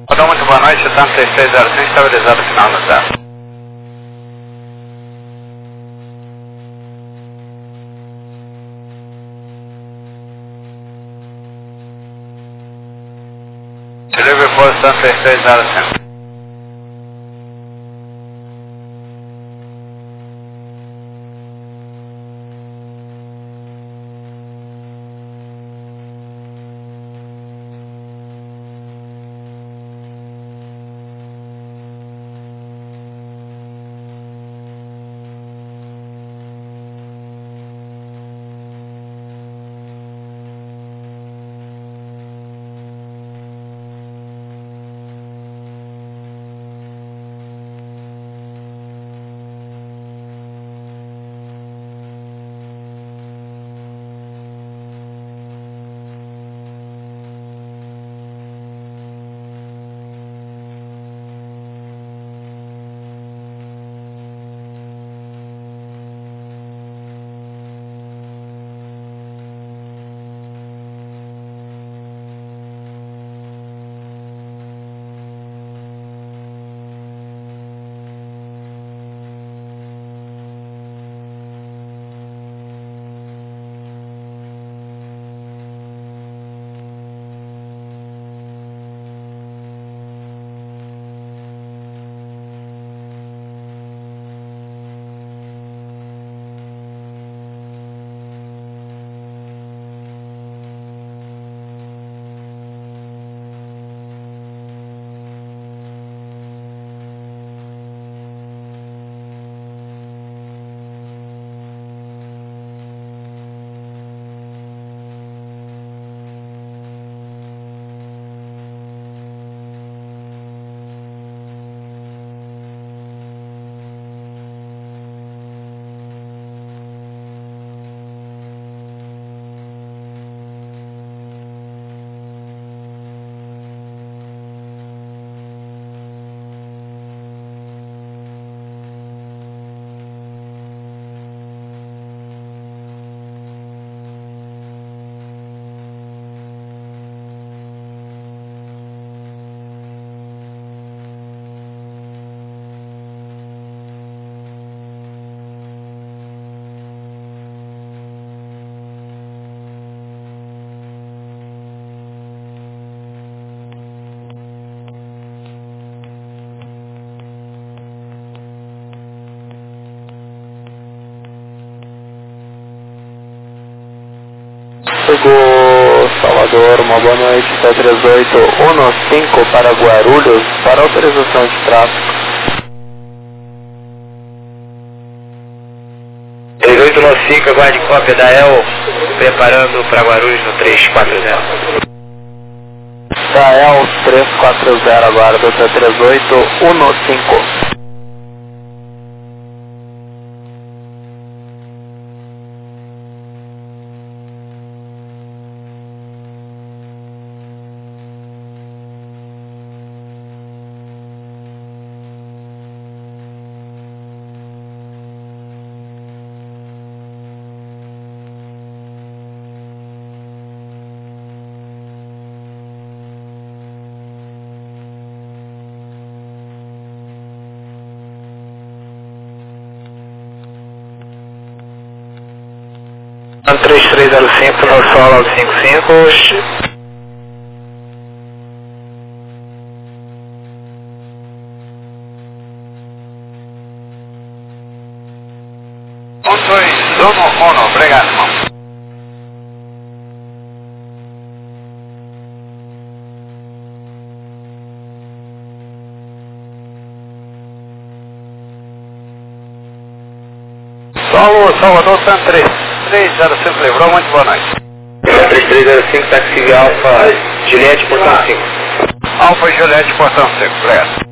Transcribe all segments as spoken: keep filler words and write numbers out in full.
Olá, muito boa noite, Santa três três zero cinco, estabilizado final no zero. Delivery for Santa três três zero cinco. Chegou Salvador, uma boa noite, T três oito um cinco para Guarulhos, para autorização de tráfego. três oito um cinco, aguarde cópia da E L, preparando para Guarulhos no três quatro zero. Da E L três quatro zero, aguardo T três oito um cinco. três três zero cinco, no solo cinco cinco. um dois um um, obrigado, irmão. Solo, Salvador, Santa três três zero cinco, lembrou, muito boa noite. três três zero cinco, táxi Alfa, Juliette, portão cinco. Alfa e Juliette, portão cinco, obrigado.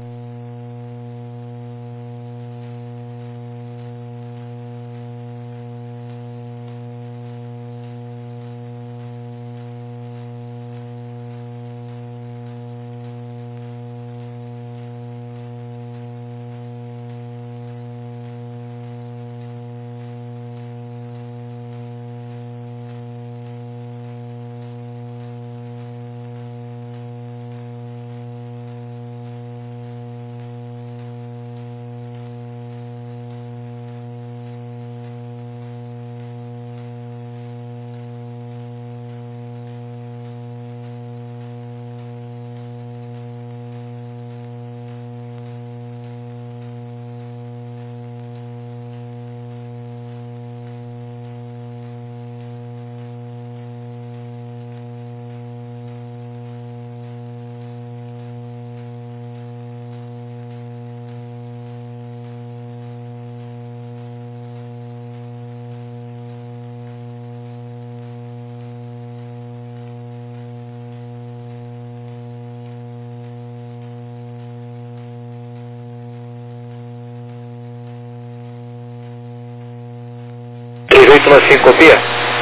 oito um cinco, copia?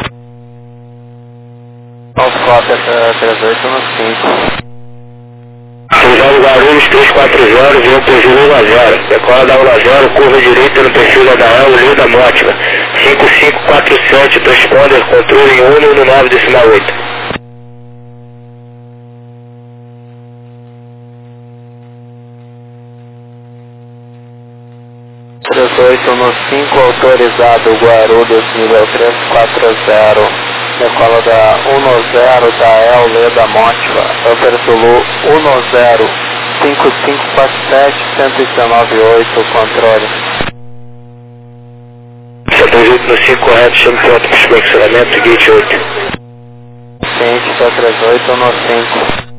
False copy, três oito um cinco. Cruzado Guarulhos três quatro zero, vem o perfil um a zero. Decola da um a zero, curva direita no perfil da Dael, linha da Mótica. cinco cinco quatro sete, transponder, controle em um no nove decimal oito. três oito um cinco, autorizado Guarulhos, nível três quatro zero. Decola da um zero da El Leda Mótiva, Upper Zulu um zero, cinco cinco quatro sete, um um nove oito, controle. três oito um cinco, correto, chame pronto para o funcionamento, gate oito. Ciente, três oito um cinco.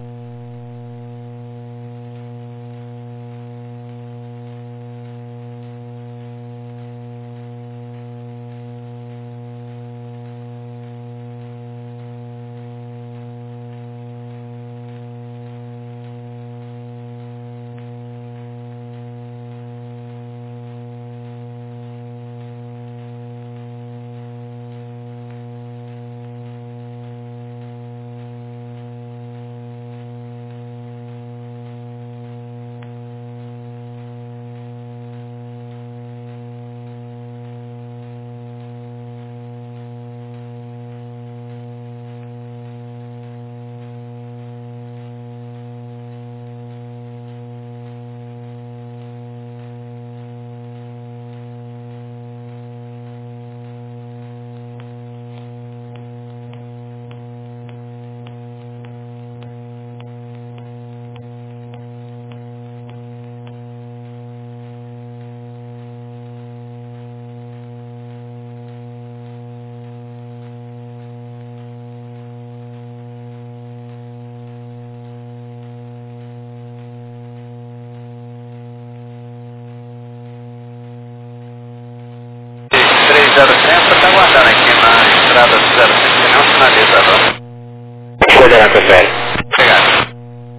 três zero cento, está aguardando aqui na estrada do zero cento, tem nenhum sinalizador. Coordenar, prefere. Obrigado.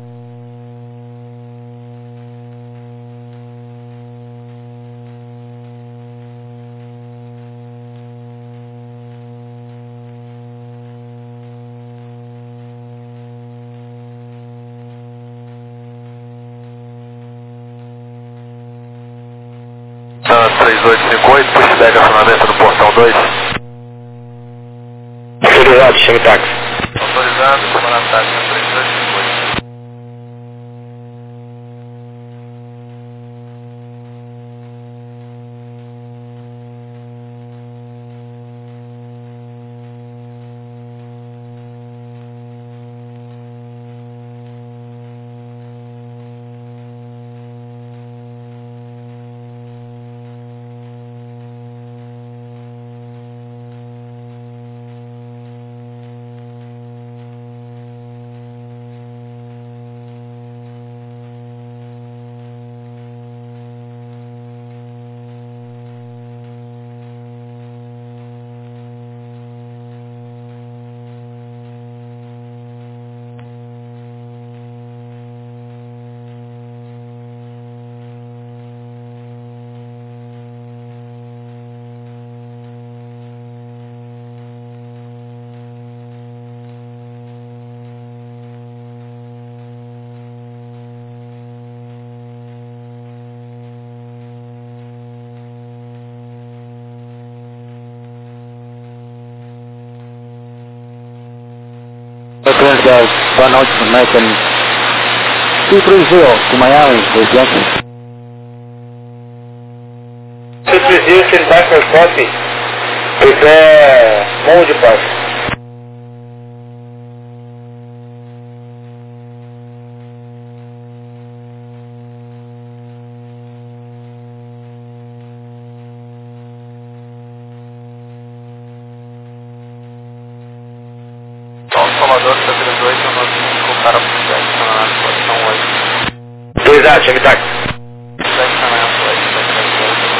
três oito cinco oito, pushback acionamento no portão dois. Autorizado, chame táxi. Autorizado, chama na táxi três dois cinco oito. Guys, one out from American two three zero to Miami, with Yankee. two three zero, send back for copy. Prepare mode departure. Salvador, três oito um cinco, para pushback acionamento no portão oito. Autorizado, chame táxi. Pushback acionamento oito.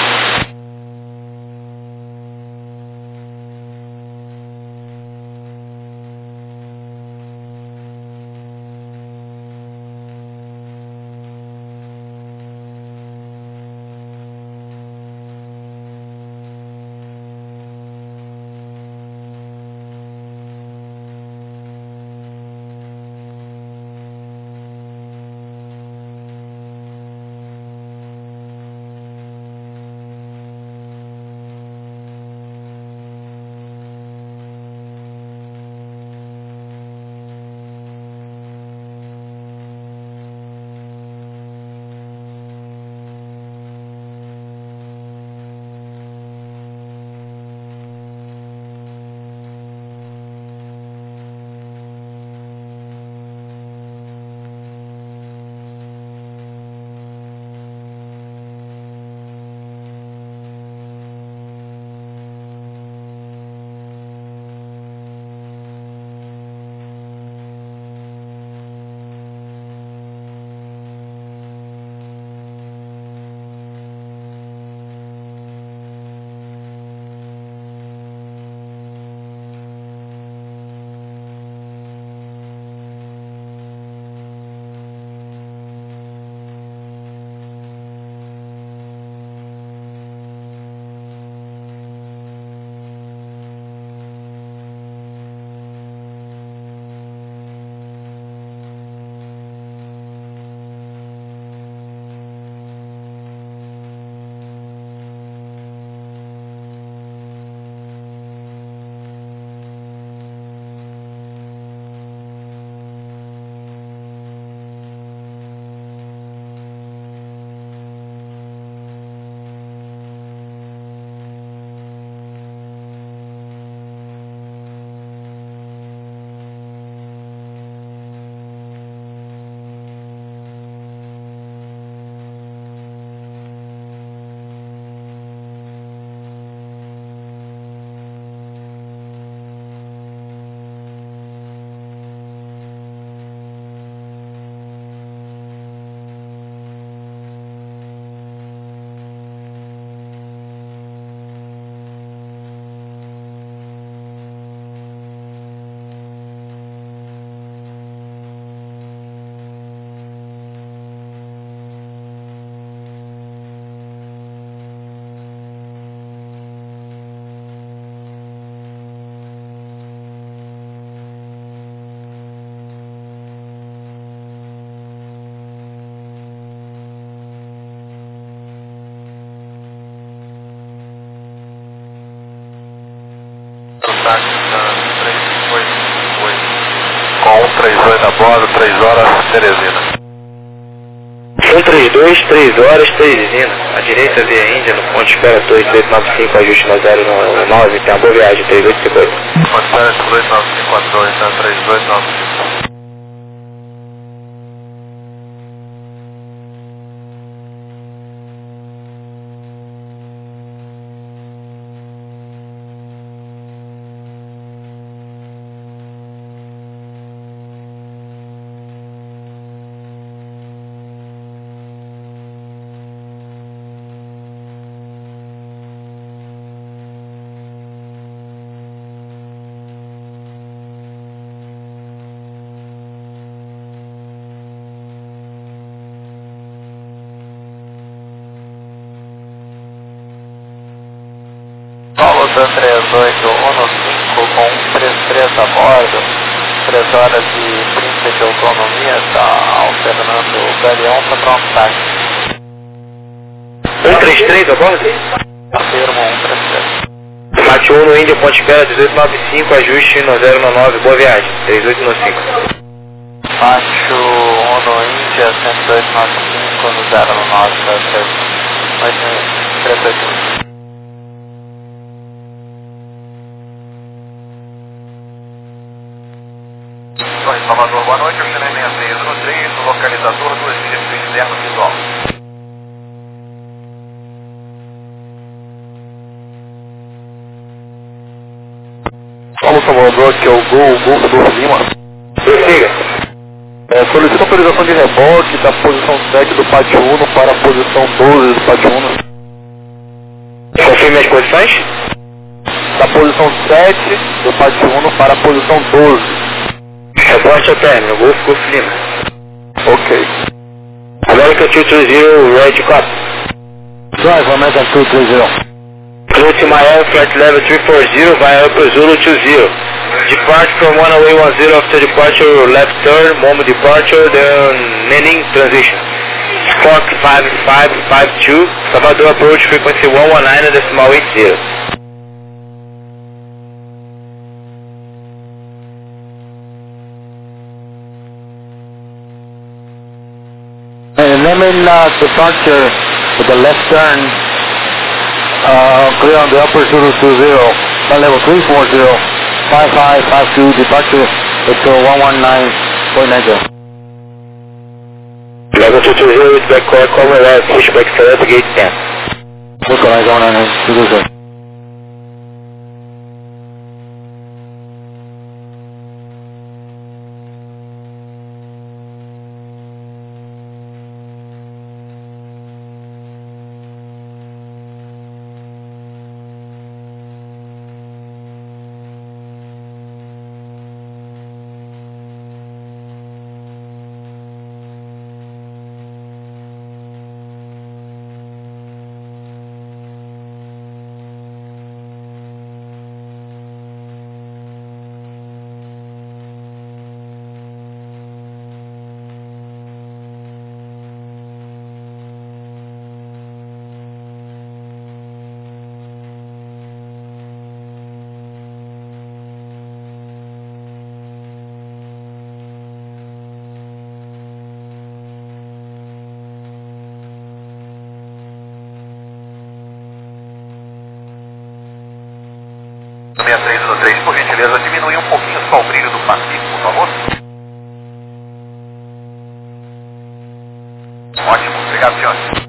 a bordo, três horas, Teresina. um três dois, três horas, Teresina. A direita via Índia, no ponto de espera dois oito nove cinco, ajuste no zero nove, tem uma boa viagem, três oito cinco oito. Ponto de espera três oito nove cinco, quatro dois, três oito nove cinco. Paulo da três oito um cinco com um três três a bordo, três horas e trinta de autonomia, está alternando o Galeão para Trontax. um três três a bordo? Afirmo um três três. Mate um no Índia, ponto de espera dezoito nove cinco, ajuste no zero nove, boa viagem, três oito nove cinco. Macho um no Índia, cento e dois nove cinco no zero nove, três oito. Salvador, boa noite, eu serei seis seis um três, no localizador do registro externo visual. Paulo Salvador, aqui é o Gol, Gol do Golfo Lima. Prossiga. É, solicita autorização de reboque da posição sete do Pátio Uno para a posição doze do Pátio Uno. Confirme as posições? Da posição sete do Pátio Uno para a posição doze. Reporte ao término, Golfo, Golfo Lima. Ok. American two three zero, Red Cop. Drive American two three zero. Clear to Miami, flight level three four zero, via Upper Zulu two zero. Depart from one away one zero after departure, left turn, moment departure, then Nanning transition. Squawk five five five two, Salvador approach frequency one one nine decimal eight zero. And Lemon uh, departure with the left turn, uh, clear on the upper Zulu two zero, flight level three four zero, five five five two, departure with uh, one one nine point nine zero. Level two two zero with back core, cover left, pushback set up, gate ten. Localize one nine nine two zero. seis três um três, por gentileza, diminui um pouquinho só o brilho do Pacífico, por favor. Ótimo, obrigado, senhor.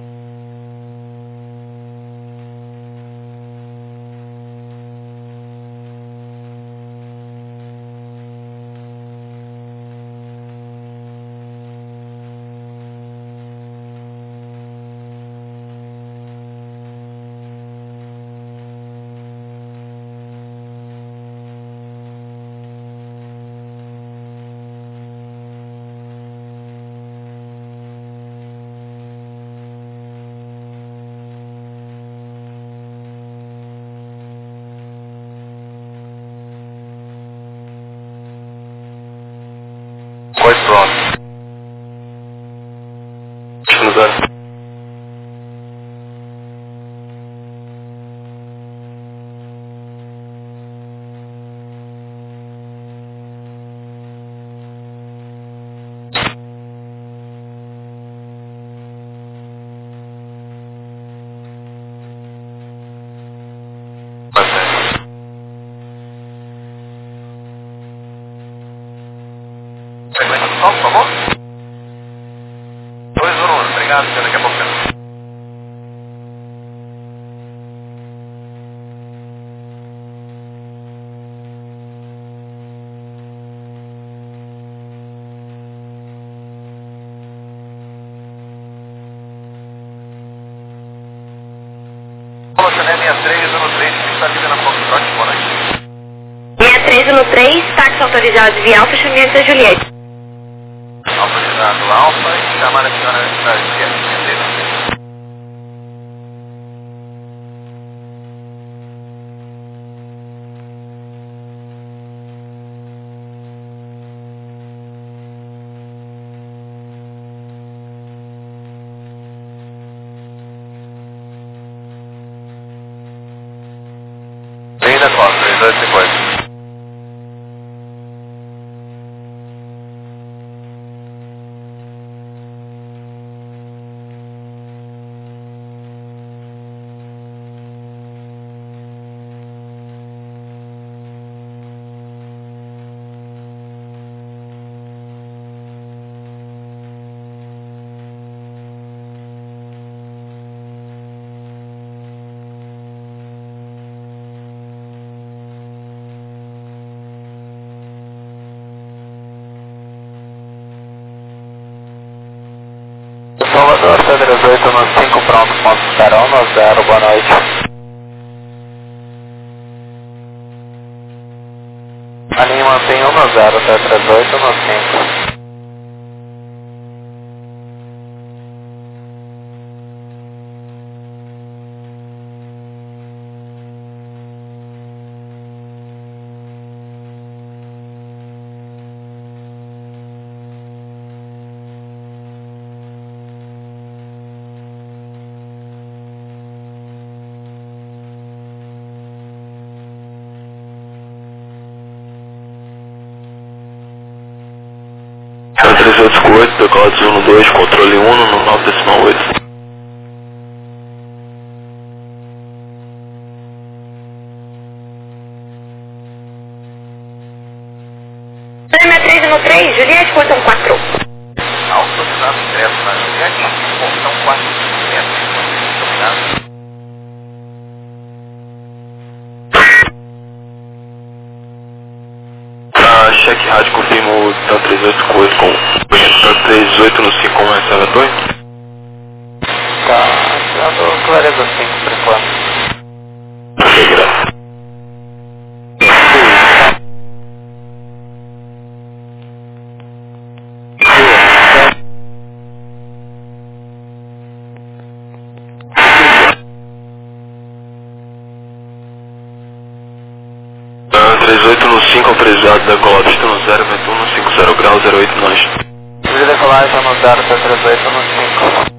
só, por favor? dois um um, obrigado, senhor, daqui a pouco. Chanel seis três um três, que está vindo na Foxtrot, boa noite. seis três um três, táxi autorizado via Alfa, chamamento da Juliette. Autorizado Alfa, e chamar a senhora da Juliette. Vem da Costa, três dois cinquenta. Salvador, C três oito um cinco, pronto, ponto zero um zero, boa noite. A linha mantém um zero, C três oito um cinco. três oito cinco oito, decola um dois, controle um no nove decimal oito. seis três um três, Juliette, portão quatro. Autorizado direto na Juliette, portão quatro, obrigado. A cheque rádio confirma o T A três oito cinco oito com o três oito no cinco com mais Salvatore. Tá, dando clareza cinco por enquanto. Ok, graças. três oito no cinco, autorizado da Golf, está no zero, vento um no cinco zero grau, zero oito nós. Vila decolagem no zero, C três oito um cinco.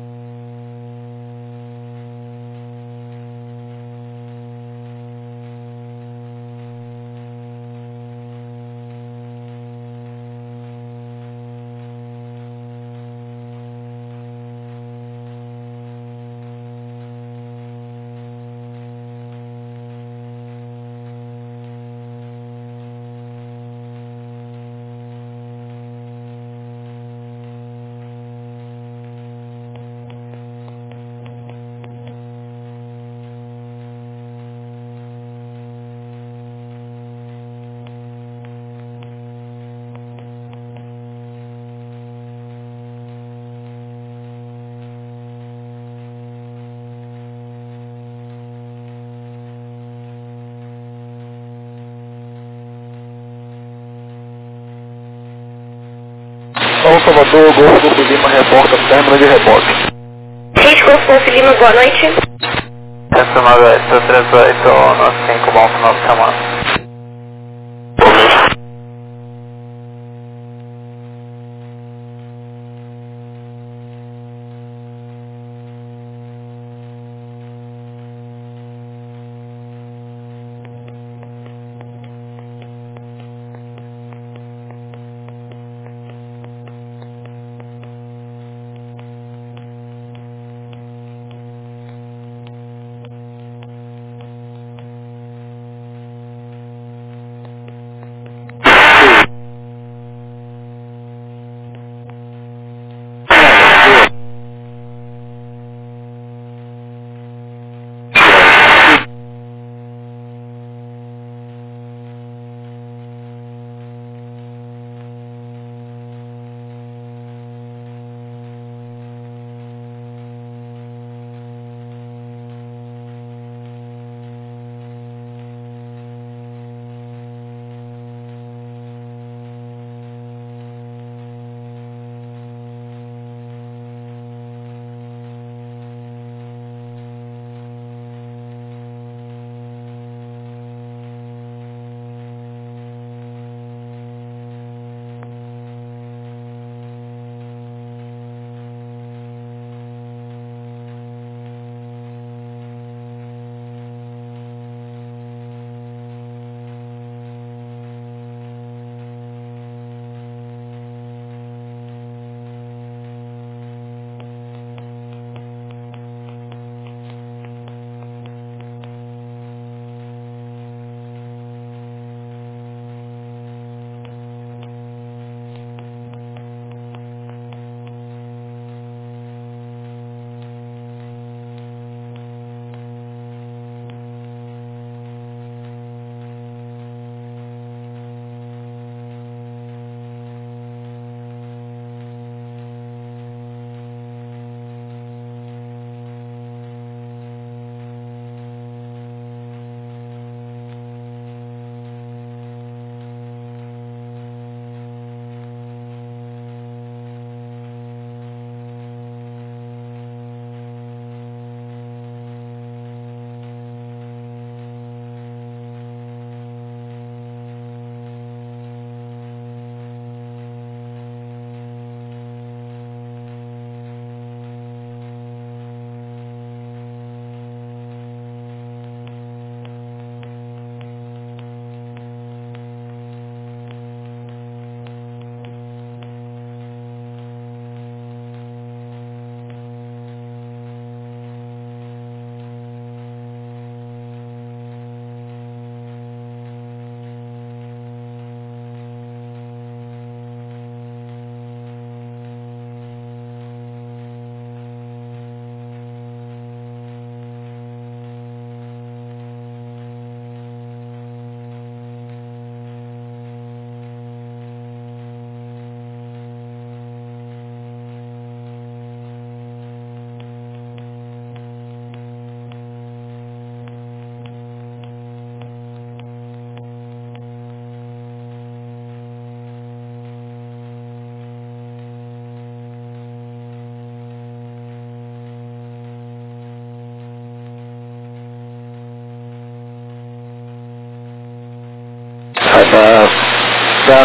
São Salvador, Golfo Golfo Lima, reporta, término de reboque. seis Golfo Golfo Lima, boa noite. S nove oito, C três oito um cinco, bom final de semana.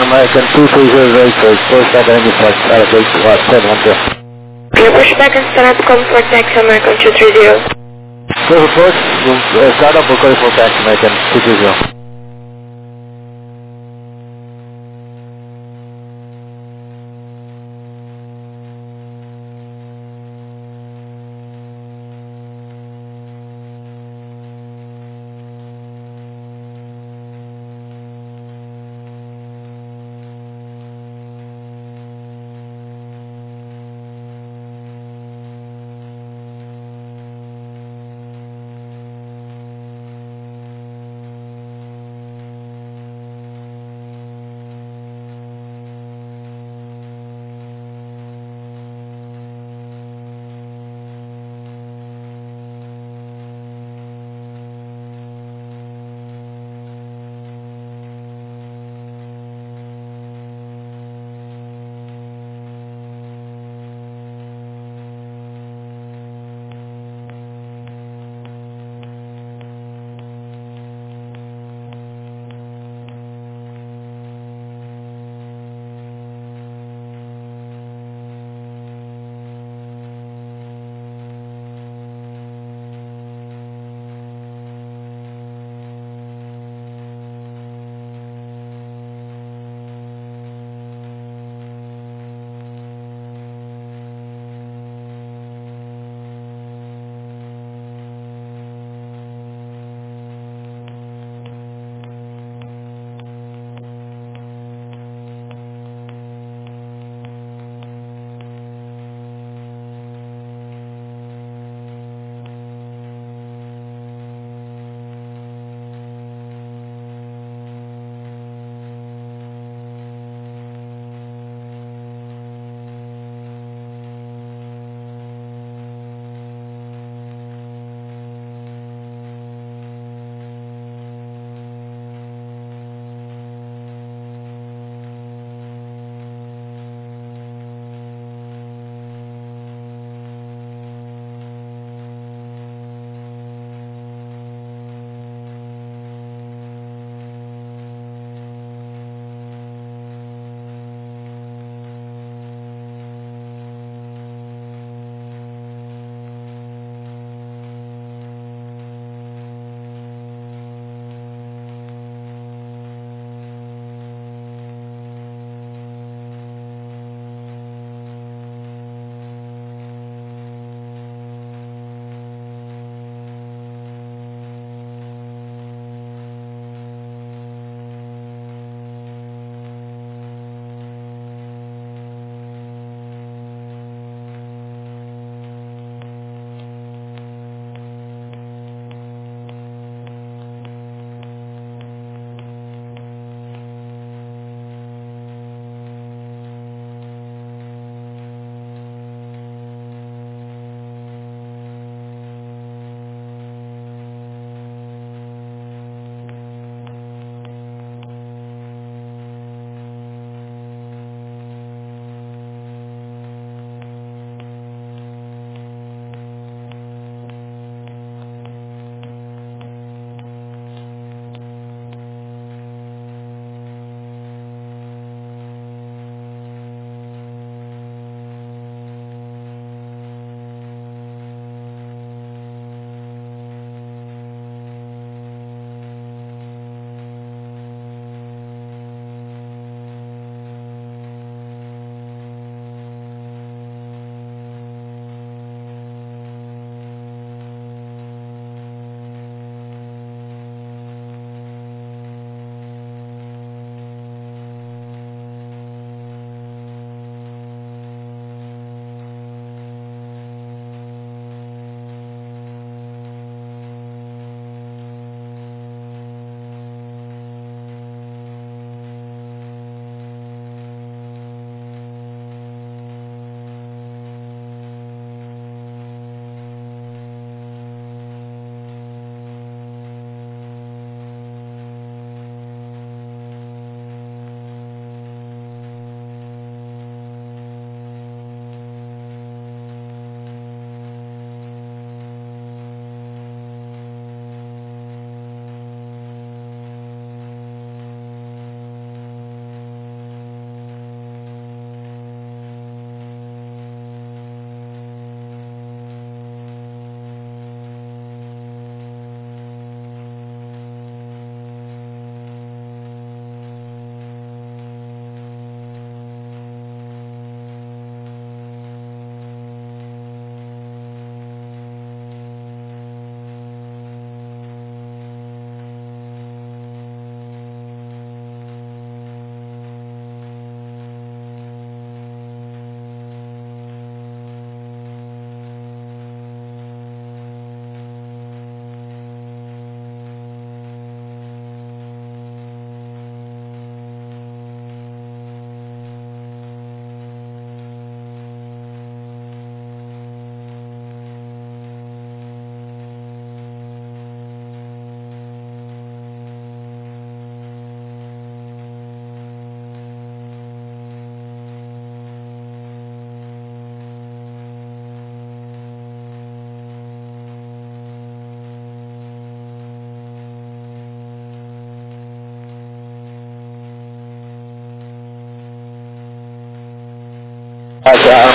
American two three zero zero eight, first second English out of gate seven one zero. Your pushback and start up come for taxi American two three zero. Clear for approach, uh, start up, we're clear for taxi American two three zero.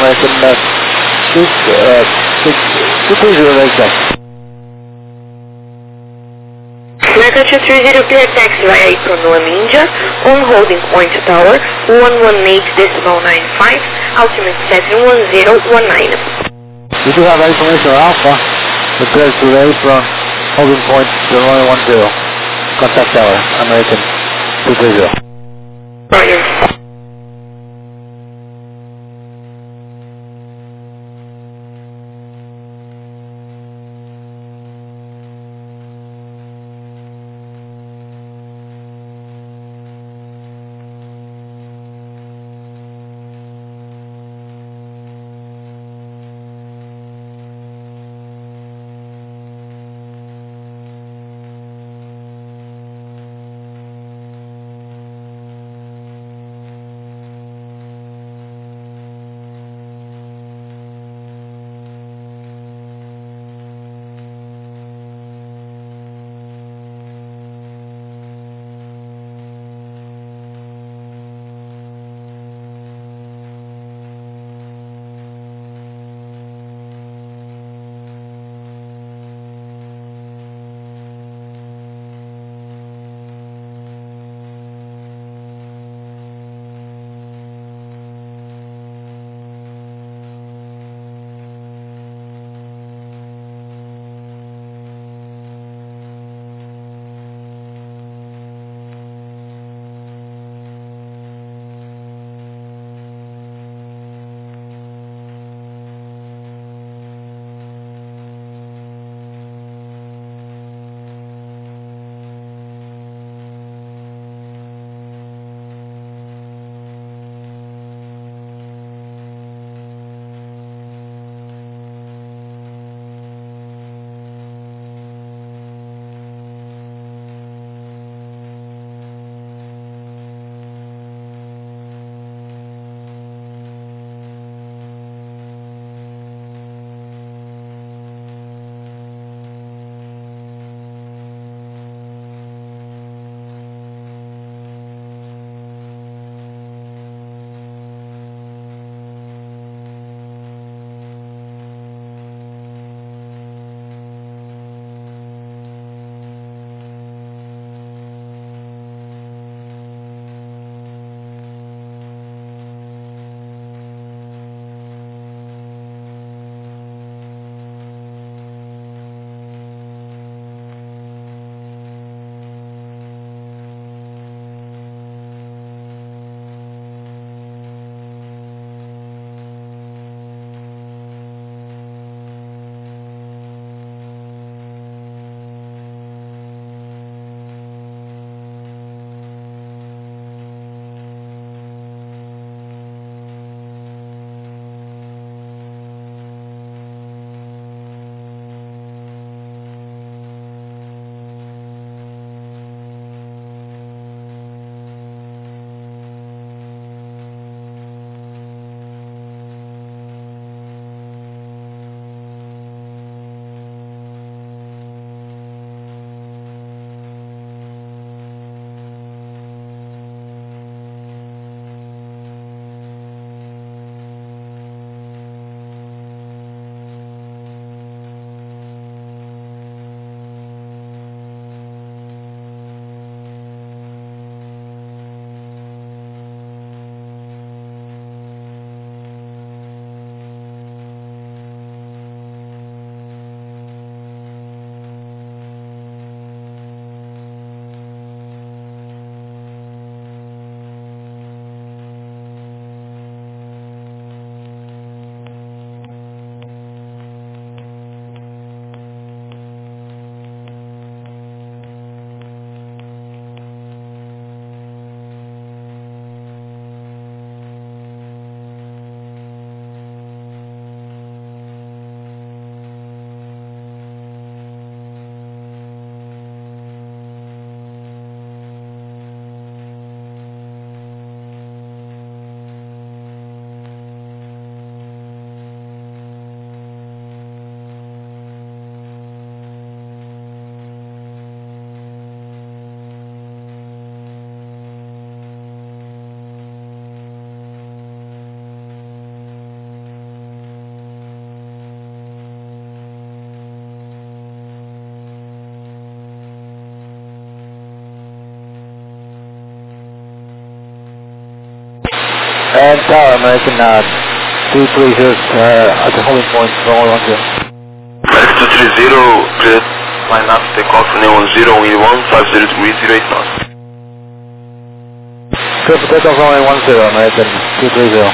American uh, six, uh, six, two three zero exact. American two three zero, clear taxi via Economy India, on holding point tower, one one eight decimal nine five, ultimate seven one zero one nine. We do have information on Alpha, the clear today from holding point zero one one zero, contact tower, American two three zero. Roger. And Tower American uh, two three zero uh, at the holding point, runway one zero. American two three zero, clear line up, take off from one zero, wind one, five zero degrees, zero eight knots. Clear for takeoff runway one zero, American two three zero.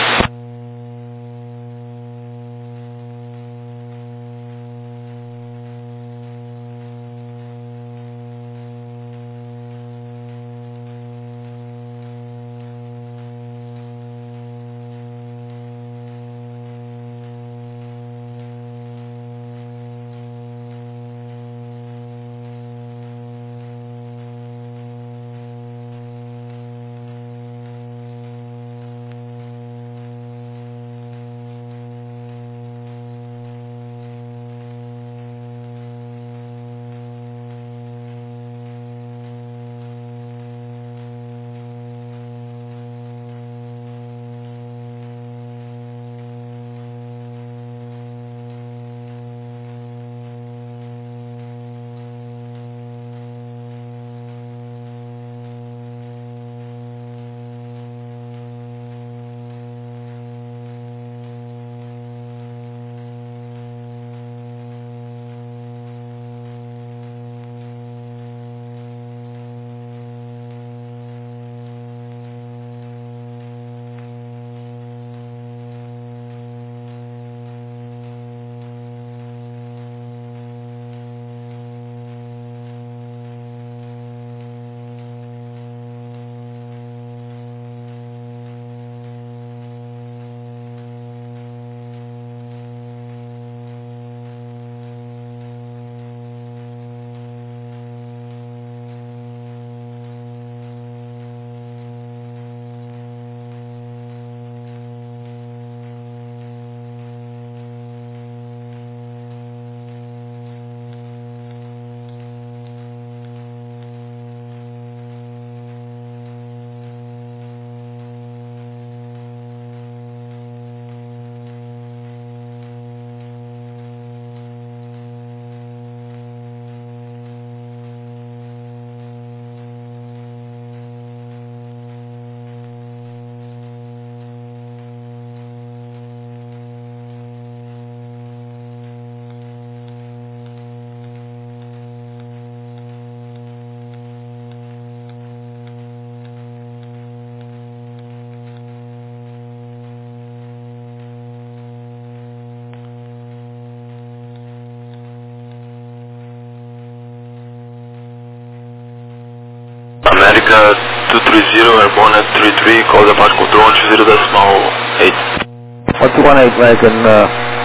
America two three zero, airborne at three three, call the approach control one two zero decimal eight. one two one eight, American, uh,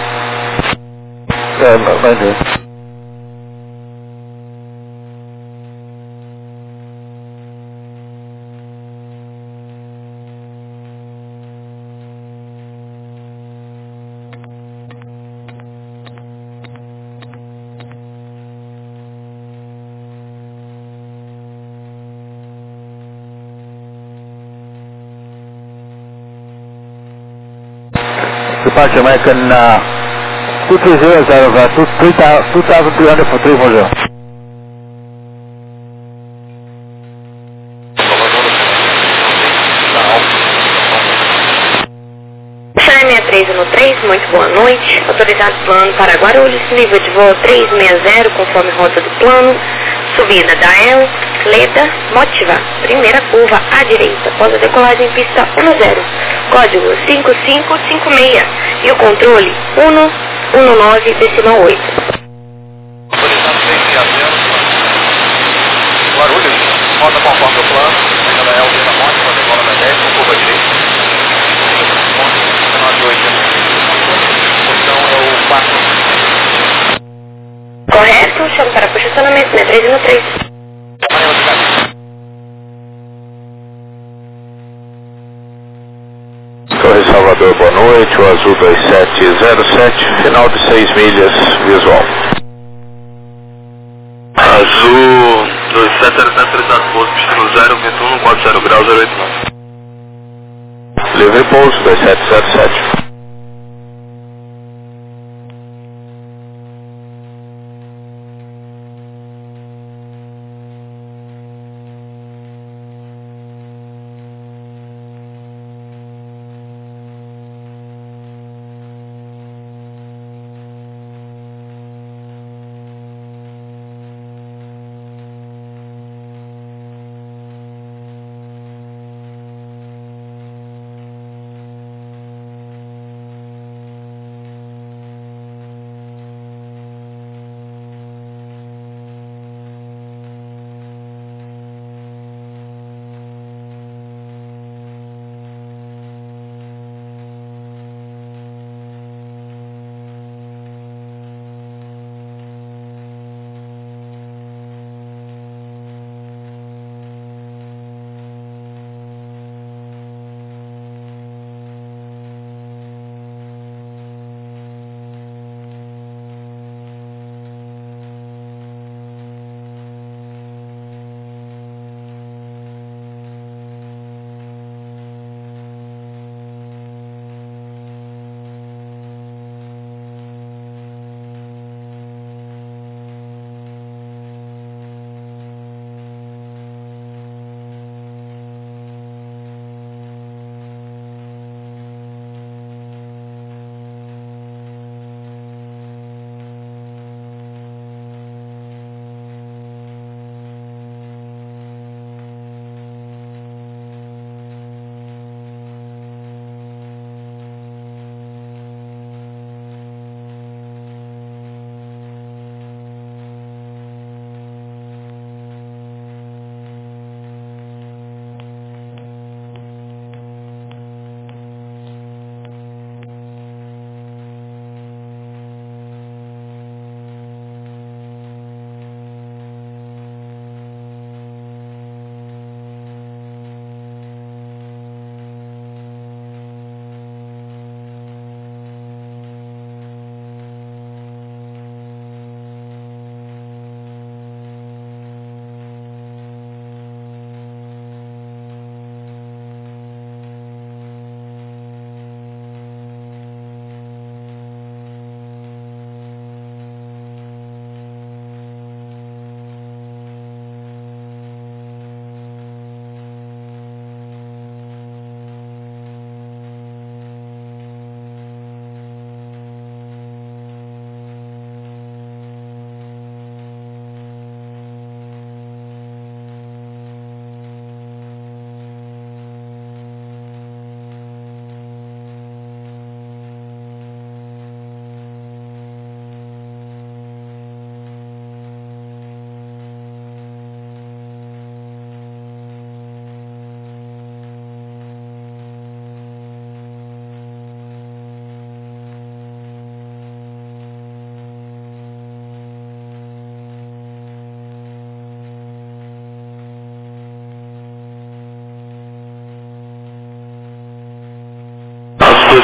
uh, American. Departure American uh, two three zero is out of uh, two thousand three hundred for three four zero. seis três um três, muito boa noite. Autorizado plano para Guarulhos, nível de voo trezentos e sessenta, conforme rota do plano. Subida da E L, Leda, Motiva, primeira curva à direita, após a decolagem em pista um zero. Código cinco cinco cinco seis e o controle um um nove decimal oito. Autorizado seis a zero, Guarulhos, rota conforme o plano, ainda da E L, Leda, Motiva, decola da dez, com curva à direita. Então é o quatro. Correto, chamo para posicionamento, né? três um três. Torre Salvador, boa noite, o Azul dois sete zero sete, final de seis milhas, visual. Azul dois sete zero sete, autorizado pouso, destino zero, vento um, quatro zero graus, zero oito nove. Livre pouso, dois sete zero sete.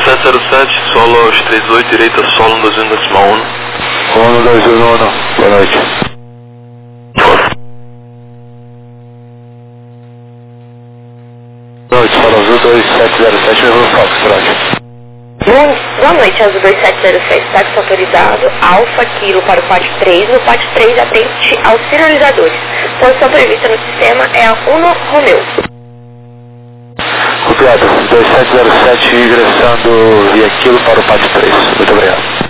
sete zero sete, solo aos três oito, direita solo no dois um decimal um. um dois um um, boa noite. Boa noite, fala Azul dois sete zero sete, meu Fox, Frade. Boa noite, Azul dois sete zero sete, táxi autorizado, Alfa Kilo para o pátio três, no pátio três atente aos sinalizadores. Posição prevista no sistema é a Uno Romeo. Copiado, dois sete zero sete ingressando via Kilo para o pátio três, muito obrigado.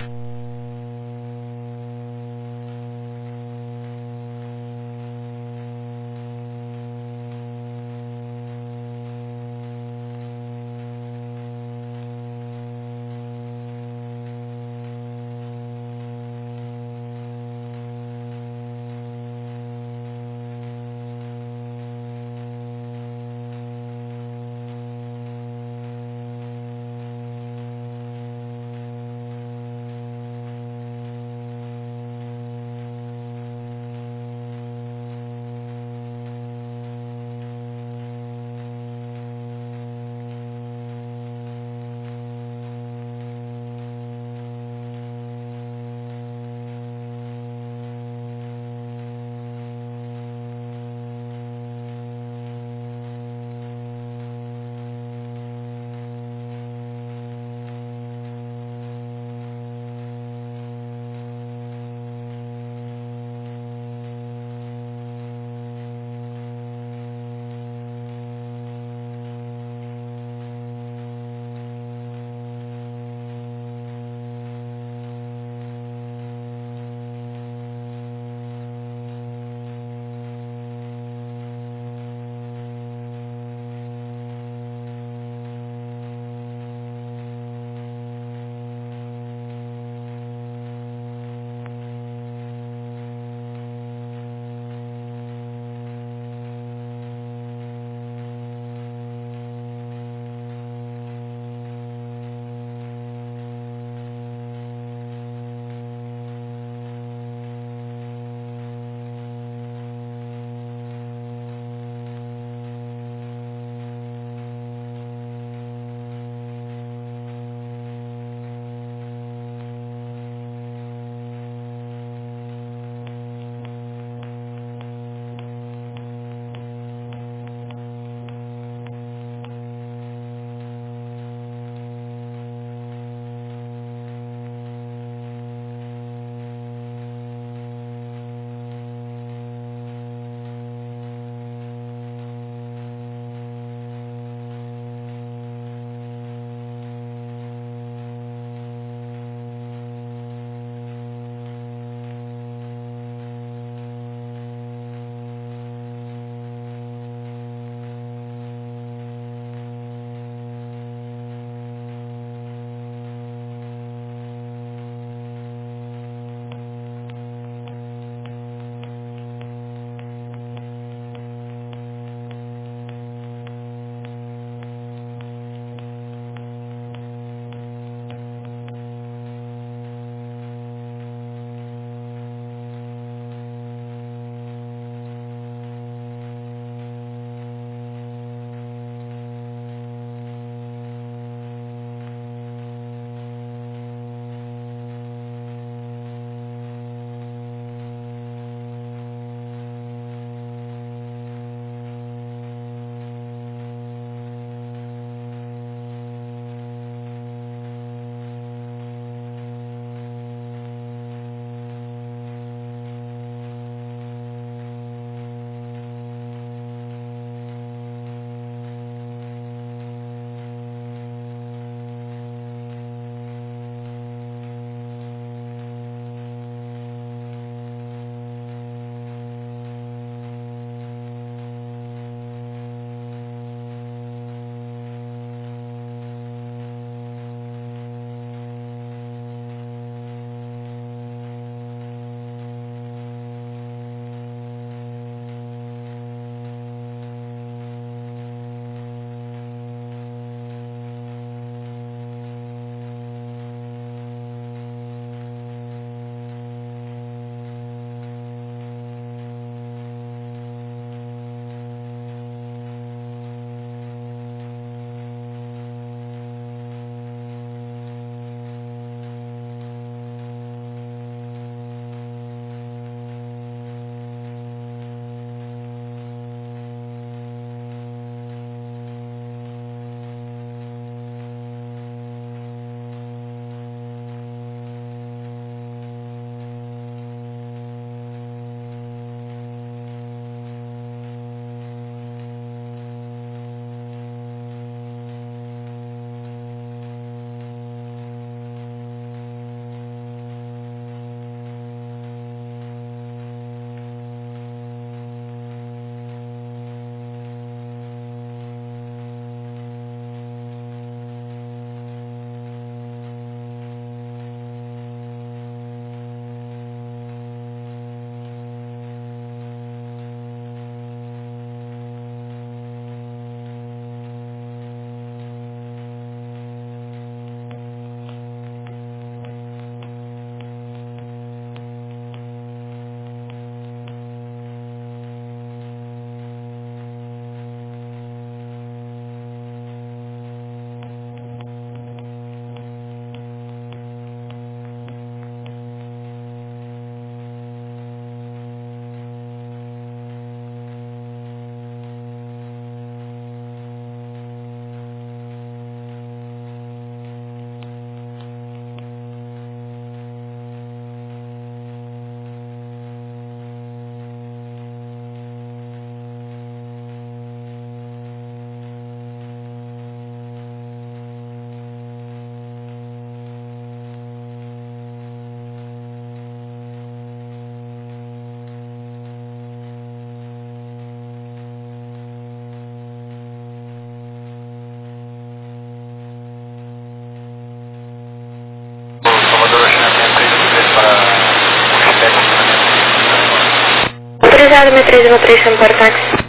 Autorizado seis três um três, chama para o táxi.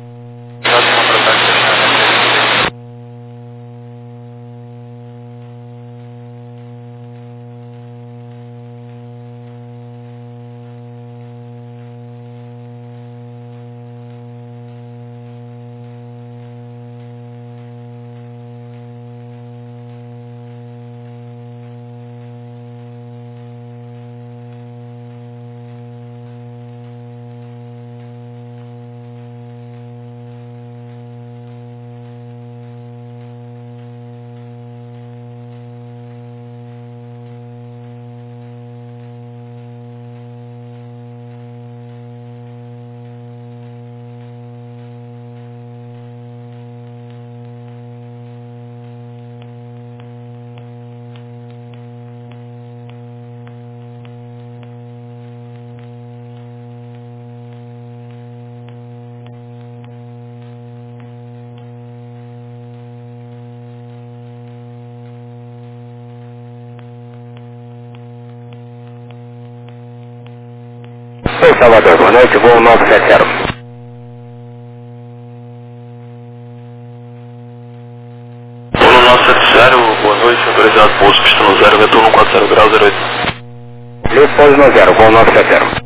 Oi, Salvador, boa noite, voo nove sete zero. Voo nove sete zero, boa noite, autorizado pouso, pista no zero, retorno quatro zero graus, zero oito. Livre pouso no zero, voo nove sete zero.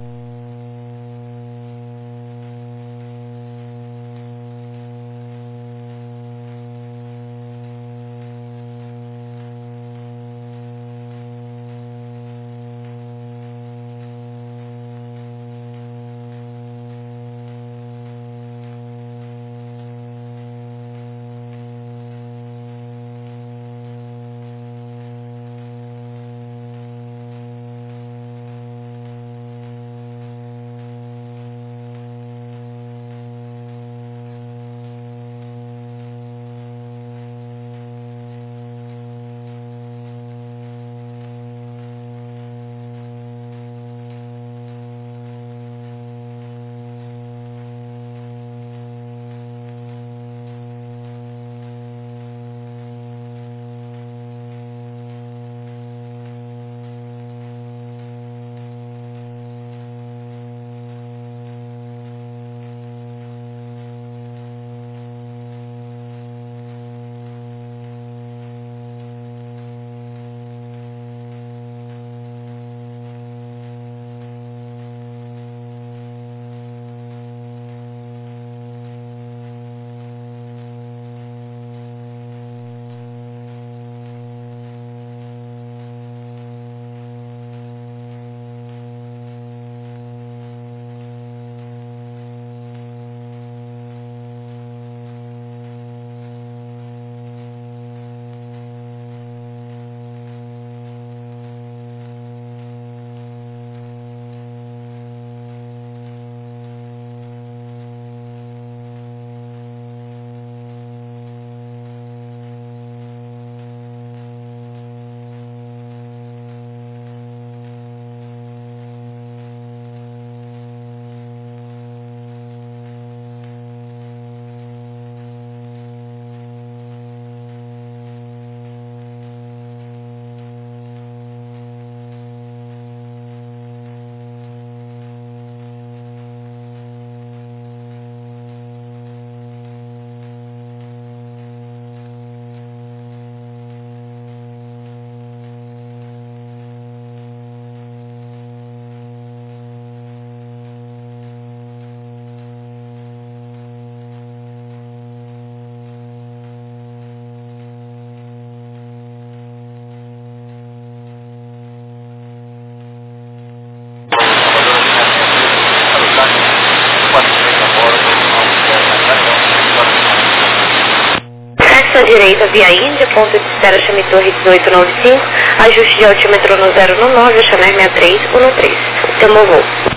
À direita, via Índia, ponto de espera, chame Torre dezoito noventa e cinco, ajuste de altímetro no zero nove, chamar sessenta e três um três. Tomou voo.